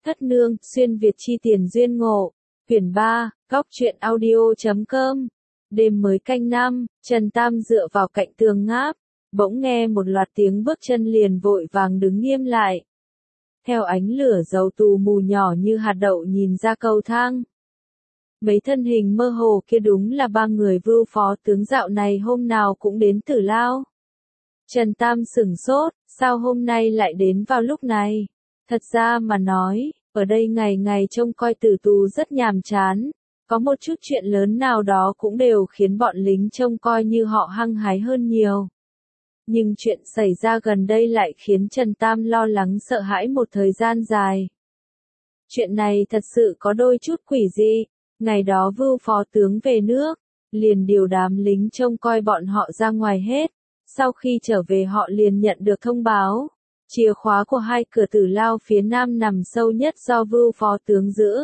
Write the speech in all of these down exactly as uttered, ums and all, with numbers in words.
Thất nương, xuyên Việt chi tiền duyên ngộ. Quyển ba, góc truyện audio chấm com. Đêm mới canh năm, Trần Tam dựa vào cạnh tường ngáp, bỗng nghe một loạt tiếng bước chân liền vội vàng đứng nghiêm lại. Theo ánh lửa dầu tù mù nhỏ như hạt đậu nhìn ra cầu thang. Mấy thân hình mơ hồ kia đúng là ba người Vưu phó tướng dạo này hôm nào cũng đến Tử Lao. Trần Tam sửng sốt, sao hôm nay lại đến vào lúc này? Thật ra mà nói, ở đây ngày ngày trông coi tử tù rất nhàm chán, có một chút chuyện lớn nào đó cũng đều khiến bọn lính trông coi như họ hăng hái hơn nhiều. Nhưng chuyện xảy ra gần đây lại khiến Trần Tam lo lắng sợ hãi một thời gian dài. Chuyện này thật sự có đôi chút quỷ dị. Ngày đó Vưu phó tướng về nước, liền điều đám lính trông coi bọn họ ra ngoài hết. Sau khi trở về họ liền nhận được thông báo, chìa khóa của hai cửa Tử Lao phía nam nằm sâu nhất do Vưu phó tướng giữ.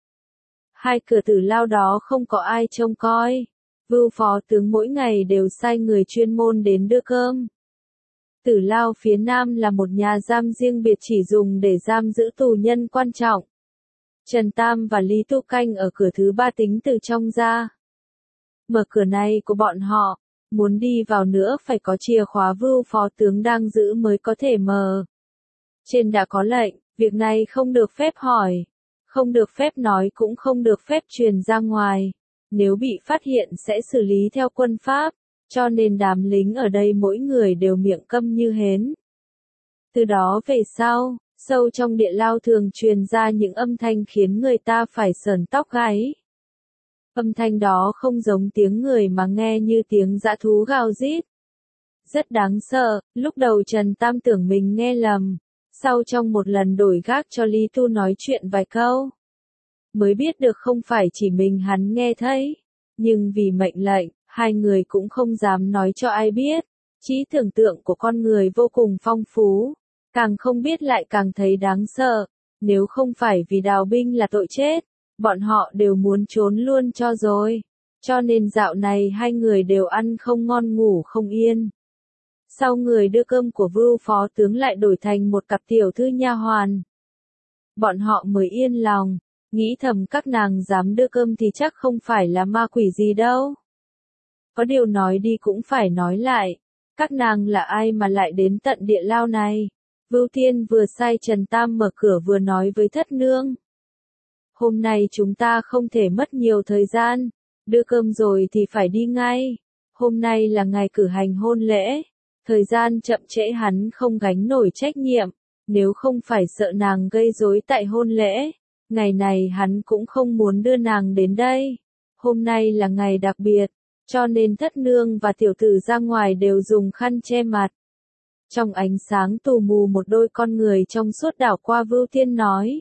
Hai cửa Tử Lao đó không có ai trông coi. Vưu phó tướng mỗi ngày đều sai người chuyên môn đến đưa cơm. Tử Lao phía nam là một nhà giam riêng biệt chỉ dùng để giam giữ tù nhân quan trọng. Trần Tam và Lý Tu canh ở cửa thứ ba tính từ trong ra. Mở cửa này của bọn họ, muốn đi vào nữa phải có chìa khóa Vưu phó tướng đang giữ mới có thể mở. Trên đã có lệnh, việc này không được phép hỏi, không được phép nói cũng không được phép truyền ra ngoài. Nếu bị phát hiện sẽ xử lý theo quân pháp, cho nên đám lính ở đây mỗi người đều miệng câm như hến. Từ đó về sau, sâu trong địa lao thường truyền ra những âm thanh khiến người ta phải sởn tóc gáy. Âm thanh đó không giống tiếng người mà nghe như tiếng dã thú gào rít. Rất đáng sợ, lúc đầu Trần Tam tưởng mình nghe lầm, sau trong một lần đổi gác cho Lý Tu nói chuyện vài câu, mới biết được không phải chỉ mình hắn nghe thấy, nhưng vì mệnh lệnh, hai người cũng không dám nói cho ai biết. Trí tưởng tượng của con người vô cùng phong phú, càng không biết lại càng thấy đáng sợ. Nếu không phải vì đào binh là tội chết, bọn họ đều muốn trốn luôn cho rồi. Cho nên dạo này hai người đều ăn không ngon ngủ không yên. Sau người đưa cơm của Vưu phó tướng lại đổi thành một cặp tiểu thư nha hoàn. Bọn họ mới yên lòng, nghĩ thầm các nàng dám đưa cơm thì chắc không phải là ma quỷ gì đâu. Có điều nói đi cũng phải nói lại, các nàng là ai mà lại đến tận địa lao này? Vưu Tiên vừa sai Trần Tam mở cửa vừa nói với Thất nương. Hôm nay chúng ta không thể mất nhiều thời gian, đưa cơm rồi thì phải đi ngay. Hôm nay là ngày cử hành hôn lễ, thời gian chậm trễ hắn không gánh nổi trách nhiệm, nếu không phải sợ nàng gây rối tại hôn lễ, ngày này hắn cũng không muốn đưa nàng đến đây. Hôm nay là ngày đặc biệt, cho nên Thất nương và tiểu tử ra ngoài đều dùng khăn che mặt. Trong ánh sáng tù mù một đôi con người trong suốt đảo qua Vưu Tiên nói.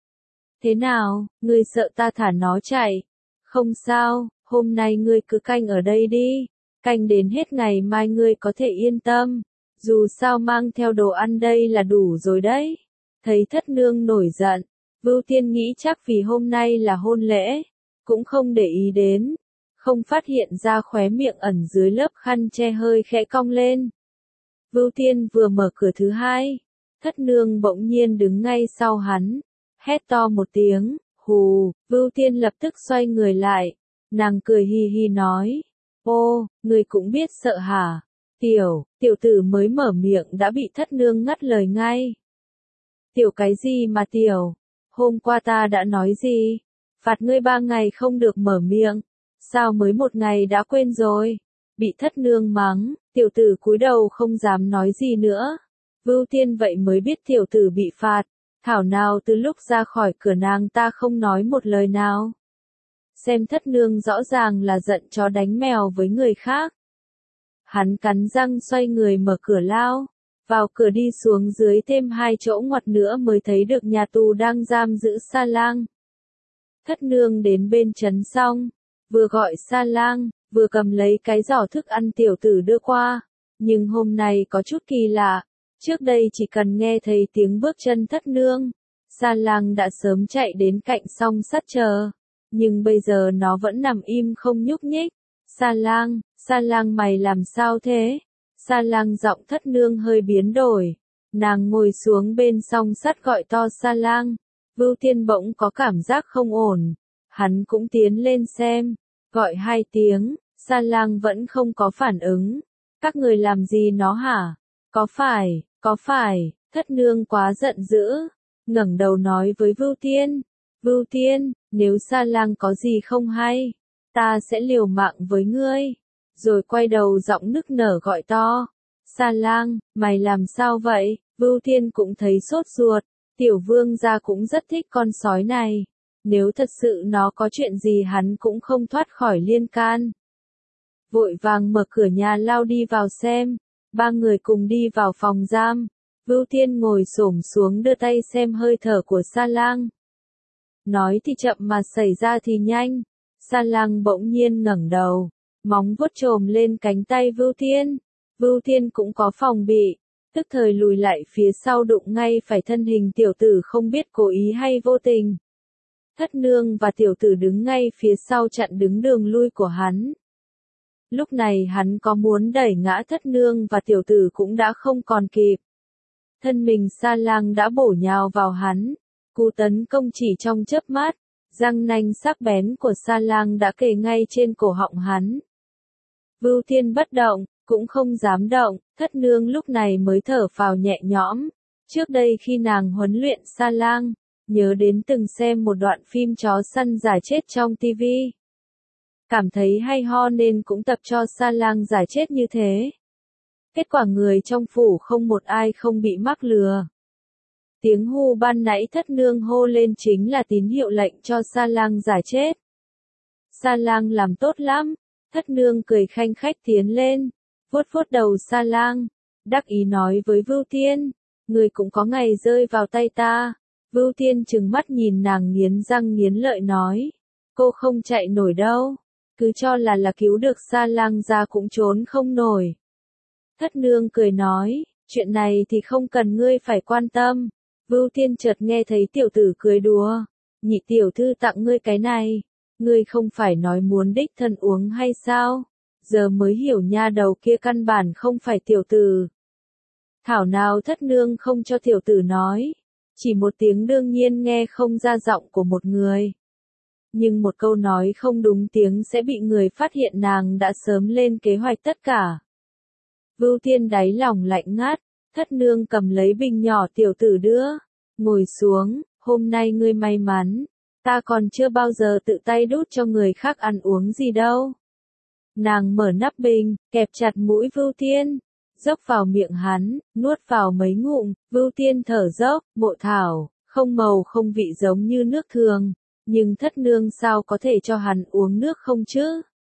Thế nào, ngươi sợ ta thả nó chạy? Không sao, hôm nay ngươi cứ canh ở đây đi, canh đến hết ngày mai ngươi có thể yên tâm, dù sao mang theo đồ ăn đây là đủ rồi đấy. Thấy Thất nương nổi giận, Vưu Tiên nghĩ chắc vì hôm nay là hôn lễ, cũng không để ý đến, không phát hiện ra khóe miệng ẩn dưới lớp khăn che hơi khẽ cong lên. Vưu Tiên vừa mở cửa thứ hai, Thất nương bỗng nhiên đứng ngay sau hắn, hét to một tiếng, hù. Vưu Tiên lập tức xoay người lại, nàng cười hi hi nói, ô, người cũng biết sợ hả? Tiểu, tiểu tử mới mở miệng đã bị Thất nương ngắt lời ngay. Tiểu cái gì mà tiểu, hôm qua ta đã nói gì? Phạt ngươi ba ngày không được mở miệng, sao mới một ngày đã quên rồi? Bị Thất nương mắng, tiểu tử cúi đầu không dám nói gì nữa. Vưu Tiên vậy mới biết tiểu tử bị phạt, thảo nào từ lúc ra khỏi cửa nàng ta không nói một lời nào. Xem Thất nương rõ ràng là giận chó đánh mèo với người khác. Hắn cắn răng xoay người mở cửa lao, vào cửa đi xuống dưới thêm hai chỗ ngoặt nữa mới thấy được nhà tù đang giam giữ Sa Lang. Thất nương đến bên trấn xong, vừa gọi Sa Lang, vừa cầm lấy cái giỏ thức ăn tiểu tử đưa qua, nhưng hôm nay có chút kỳ lạ, trước đây chỉ cần nghe thấy tiếng bước chân Thất nương, Sa Lang đã sớm chạy đến cạnh song sắt chờ, nhưng bây giờ nó vẫn nằm im không nhúc nhích. Sa Lang, Sa Lang mày làm sao thế? Sa Lang giọng Thất nương hơi biến đổi, nàng ngồi xuống bên song sắt gọi to Sa Lang, Vưu Thiên bỗng có cảm giác không ổn, hắn cũng tiến lên xem, gọi hai tiếng, Sa Lang vẫn không có phản ứng. Các người làm gì nó hả? Có phải, có phải, thất nương quá giận dữ, ngẩng đầu nói với Vưu Thiên, Vưu Thiên, nếu Sa Lang có gì không hay, ta sẽ liều mạng với ngươi. Rồi quay đầu giọng nức nở gọi to, Sa Lang, mày làm sao vậy? Vưu Thiên cũng thấy sốt ruột, tiểu vương gia cũng rất thích con sói này. Nếu thật sự nó có chuyện gì hắn cũng không thoát khỏi liên can. Vội vàng mở cửa nhà lao đi vào xem, ba người cùng đi vào phòng giam. Vưu Thiên ngồi xổm xuống đưa tay xem hơi thở của Sa Lang. Nói thì chậm mà xảy ra thì nhanh. Sa Lang bỗng nhiên ngẩng đầu, móng vuốt chồm lên cánh tay Vưu Thiên. Vưu Thiên cũng có phòng bị, tức thời lùi lại phía sau đụng ngay phải thân hình tiểu tử không biết cố ý hay vô tình. Thất nương và tiểu tử đứng ngay phía sau chặn đứng đường lui của hắn. Lúc này hắn có muốn đẩy ngã thất nương và tiểu tử cũng đã không còn kịp. Thân mình Sa Lang đã bổ nhào vào hắn, cú tấn công chỉ trong chớp mắt, răng nanh sắc bén của Sa Lang đã kề ngay trên cổ họng hắn. Vưu Thiên bất động, cũng không dám động, thất nương lúc này mới thở phào nhẹ nhõm. Trước đây khi nàng huấn luyện Sa Lang, nhớ đến từng xem một đoạn phim chó săn giải chết trong tivi. Cảm thấy hay ho nên cũng tập cho Sa Lang giải chết như thế. Kết quả người trong phủ không một ai không bị mắc lừa. Tiếng hô ban nãy thất nương hô lên chính là tín hiệu lệnh cho Sa Lang giải chết. Sa Lang làm tốt lắm, thất nương cười khanh khách tiến lên, vuốt vuốt đầu Sa Lang, đắc ý nói với Vưu Thiên, người cũng có ngày rơi vào tay ta. Vưu Thiên trừng mắt nhìn nàng nghiến răng nghiến lợi nói, cô không chạy nổi đâu, cứ cho là là cứu được Sa Lang ra cũng trốn không nổi. Thất nương cười nói, chuyện này thì không cần ngươi phải quan tâm. Vưu Thiên chợt nghe thấy tiểu tử cười đùa, nhị tiểu thư tặng ngươi cái này, ngươi không phải nói muốn đích thân uống hay sao? Giờ mới hiểu nha, đầu kia căn bản không phải tiểu tử. Thảo nào thất nương không cho tiểu tử nói, chỉ một tiếng đương nhiên nghe không ra giọng của một người. Nhưng một câu nói không đúng tiếng sẽ bị người phát hiện, nàng đã sớm lên kế hoạch tất cả. Vưu Thiên đáy lòng lạnh ngắt, thất nương cầm lấy bình nhỏ tiểu tử đưa, ngồi xuống, hôm nay ngươi may mắn, ta còn chưa bao giờ tự tay đút cho người khác ăn uống gì đâu. Nàng mở nắp bình, kẹp chặt mũi Vưu Thiên, dốc vào miệng hắn, nuốt vào mấy ngụm. Vưu Thiên thở dốc, mộ thảo, không màu không vị giống như nước thường, nhưng thất nương sao có thể cho hắn uống nước không chứ?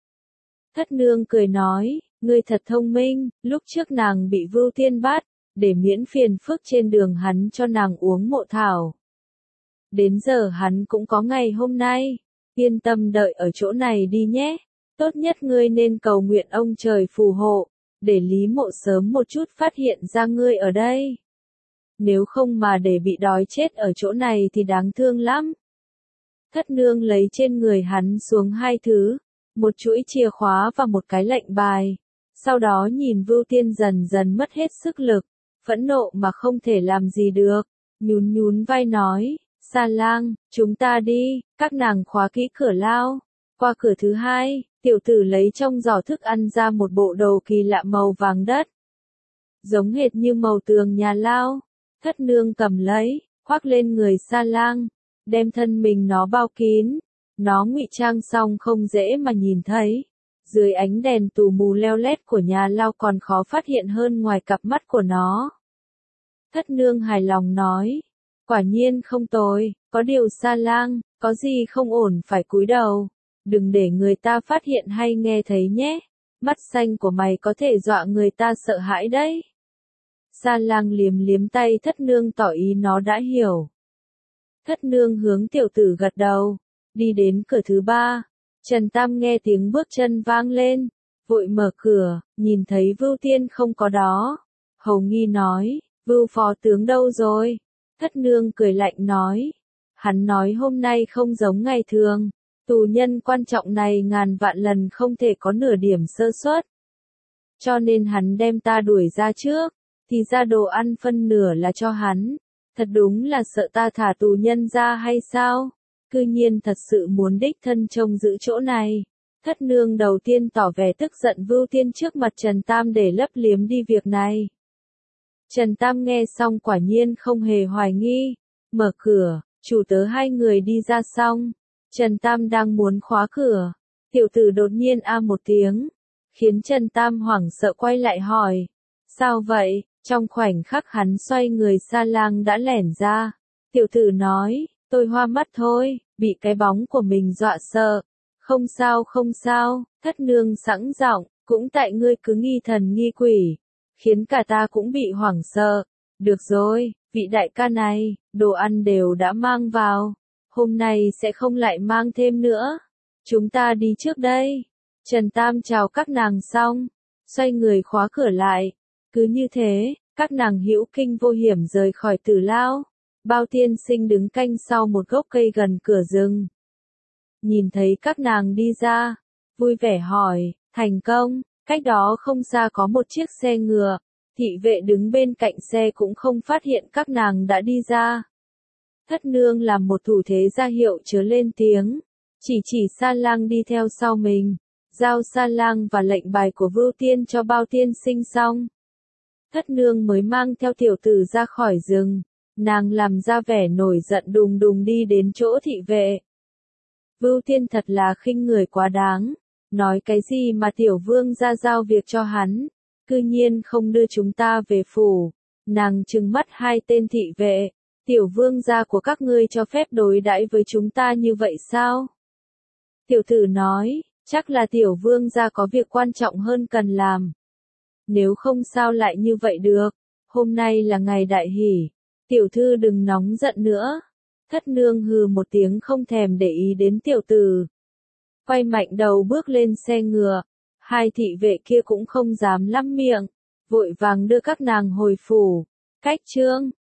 Thất nương cười nói, ngươi thật thông minh, lúc trước nàng bị Vưu Thiên bắt, để miễn phiền phức trên đường hắn cho nàng uống mộ thảo. Đến giờ hắn cũng có ngày hôm nay, yên tâm đợi ở chỗ này đi nhé, tốt nhất ngươi nên cầu nguyện ông trời phù hộ, để Lý Mộ sớm một chút phát hiện ra ngươi ở đây. Nếu không mà để bị đói chết ở chỗ này thì đáng thương lắm. Thất nương lấy trên người hắn xuống hai thứ, một chuỗi chìa khóa và một cái lệnh bài. Sau đó nhìn Vưu Thiên dần dần mất hết sức lực, phẫn nộ mà không thể làm gì được, nhún nhún vai nói, Sa Lang, chúng ta đi. Các nàng khóa kỹ cửa lao. Qua cửa thứ hai, tiểu tử lấy trong giỏ thức ăn ra một bộ đồ kỳ lạ màu vàng đất, giống hệt như màu tường nhà lao. Thất nương cầm lấy, khoác lên người Sa Lang, đem thân mình nó bao kín. Nó ngụy trang xong không dễ mà nhìn thấy. Dưới ánh đèn tù mù leo lét của nhà lao còn khó phát hiện hơn ngoài cặp mắt của nó. Thất nương hài lòng nói, quả nhiên không tồi, có điều Sa Lang, có gì không ổn phải cúi đầu, đừng để người ta phát hiện hay nghe thấy nhé, mắt xanh của mày có thể dọa người ta sợ hãi đấy. Sa Lang liếm liếm tay thất nương tỏ ý nó đã hiểu. Thất nương hướng tiểu tử gật đầu, đi đến cửa thứ ba. Trần Tam nghe tiếng bước chân vang lên, vội mở cửa, nhìn thấy Vưu Thiên không có đó. Hầu nghi nói, Vưu phó tướng đâu rồi? Thất nương cười lạnh nói, hắn nói hôm nay không giống ngày thường, tù nhân quan trọng này ngàn vạn lần không thể có nửa điểm sơ suất. Cho nên hắn đem ta đuổi ra trước, thì ra đồ ăn phân nửa là cho hắn, Thật đúng là sợ ta thả tù nhân ra hay sao? Cư nhiên thật sự muốn đích thân trông giữ chỗ này. Thất nương đầu tiên tỏ vẻ tức giận Vưu Tiên trước mặt Trần Tam để lấp liếm đi việc này. Trần Tam nghe xong quả nhiên không hề hoài nghi. Mở cửa, chủ tớ hai người đi ra xong. Trần Tam đang muốn khóa cửa. Tiểu tử đột nhiên a một tiếng. Khiến Trần Tam hoảng sợ quay lại hỏi. Sao vậy? Trong khoảnh khắc hắn xoay người Sa Lang đã lẻn ra. Tiểu tử nói, tôi hoa mắt thôi, bị cái bóng của mình dọa sợ. Không sao không sao, thất nương sẵn giọng, cũng tại ngươi cứ nghi thần nghi quỷ. Khiến cả ta cũng bị hoảng sợ. Được rồi, vị đại ca này, đồ ăn đều đã mang vào. Hôm nay sẽ không lại mang thêm nữa. Chúng ta đi trước đây. Trần Tam chào các nàng xong. Xoay người khóa cửa lại. Cứ như thế, các nàng hữu kinh vô hiểm rời khỏi Tử Lao. Bao Tiên Sinh đứng canh sau một gốc cây gần cửa rừng. Nhìn thấy các nàng đi ra, vui vẻ hỏi, thành công, cách đó không xa có một chiếc xe ngựa. Thị vệ đứng bên cạnh xe cũng không phát hiện các nàng đã đi ra. Thất nương làm một thủ thế ra hiệu chớ lên tiếng, chỉ chỉ Sa Lang đi theo sau mình, giao Sa Lang và lệnh bài của Vưu Tiên cho Bao Tiên Sinh xong. Thất nương mới mang theo tiểu tử ra khỏi rừng, nàng làm ra vẻ nổi giận đùng đùng đi đến chỗ thị vệ. Vưu Tiên thật là khinh người quá đáng, nói cái gì mà tiểu vương ra giao việc cho hắn, cư nhiên không đưa chúng ta về phủ. Nàng trừng mắt hai tên thị vệ, tiểu vương gia của các ngươi cho phép đối đãi với chúng ta như vậy sao? Tiểu tử nói, chắc là tiểu vương gia có việc quan trọng hơn cần làm. Nếu không sao lại như vậy được, hôm nay là ngày đại hỷ, tiểu thư đừng nóng giận nữa. Thất nương hừ một tiếng không thèm để ý đến tiểu tử. Quay mạnh đầu bước lên xe ngựa, hai thị vệ kia cũng không dám lắm miệng, vội vàng đưa các nàng hồi phủ. Cách chương